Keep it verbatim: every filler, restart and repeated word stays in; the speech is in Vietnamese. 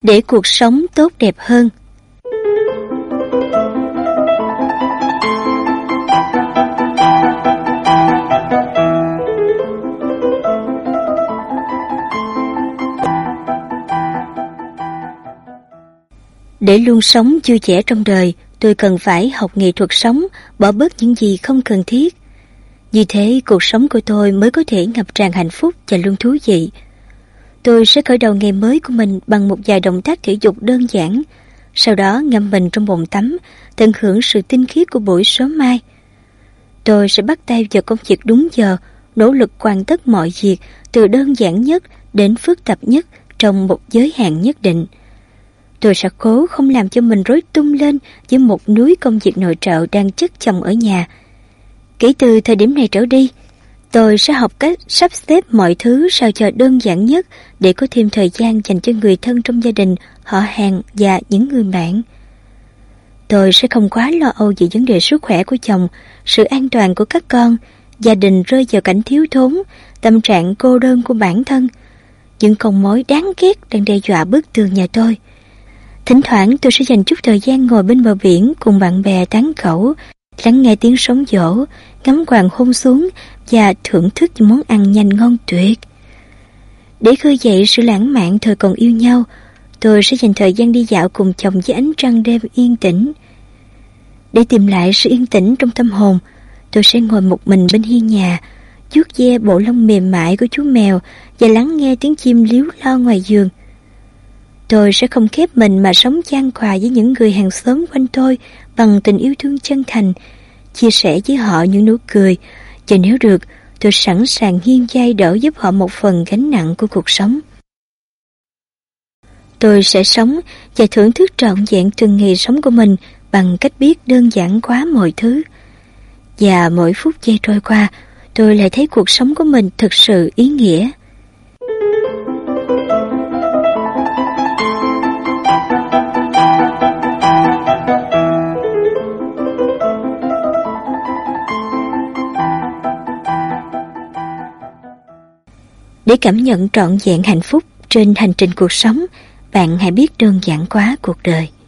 để cuộc sống tốt đẹp hơn. Để luôn sống vui vẻ trong đời, tôi cần phải học nghệ thuật sống, bỏ bớt những gì không cần thiết. Như thế, cuộc sống của tôi mới có thể ngập tràn hạnh phúc và luôn thú vị. Tôi sẽ khởi đầu ngày mới của mình bằng một vài động tác thể dục đơn giản, sau đó ngâm mình trong bồn tắm, tận hưởng sự tinh khiết của buổi sớm mai. Tôi sẽ bắt tay vào công việc đúng giờ, nỗ lực hoàn tất mọi việc từ đơn giản nhất đến phức tạp nhất trong một giới hạn nhất định. Tôi sẽ cố không làm cho mình rối tung lên với một núi công việc nội trợ đang chất chồng ở nhà. Kể từ thời điểm này trở đi, tôi sẽ học cách sắp xếp mọi thứ sao cho đơn giản nhất để có thêm thời gian dành cho người thân trong gia đình, họ hàng và những người bạn. Tôi sẽ không quá lo âu về vấn đề sức khỏe của chồng, sự an toàn của các con, gia đình rơi vào cảnh thiếu thốn, tâm trạng cô đơn của bản thân. Những con mối đáng ghét đang đe dọa bức tường nhà tôi. Thỉnh thoảng tôi sẽ dành chút thời gian ngồi bên bờ biển cùng bạn bè tán gẫu, lắng nghe tiếng sóng vỗ, ngắm hoàng hôn xuống và thưởng thức những món ăn nhanh ngon tuyệt. Để khơi dậy sự lãng mạn thời còn yêu nhau, tôi sẽ dành thời gian đi dạo cùng chồng dưới ánh trăng đêm yên tĩnh. Để tìm lại sự yên tĩnh trong tâm hồn, tôi sẽ ngồi một mình bên hiên nhà, vuốt ve bộ lông mềm mại của chú mèo và lắng nghe tiếng chim líu lo ngoài giường. Tôi sẽ không khép mình mà sống chan hòa với những người hàng xóm quanh tôi bằng tình yêu thương chân thành, chia sẻ với họ những nụ cười, và nếu được, tôi sẵn sàng hiên vai đỡ giúp họ một phần gánh nặng của cuộc sống. Tôi sẽ sống và thưởng thức trọn vẹn từng ngày sống của mình bằng cách biết đơn giản hóa mọi thứ. Và mỗi phút giây trôi qua, tôi lại thấy cuộc sống của mình thực sự ý nghĩa. Để cảm nhận trọn vẹn hạnh phúc trên hành trình cuộc sống, bạn hãy biết đơn giản hóa cuộc đời.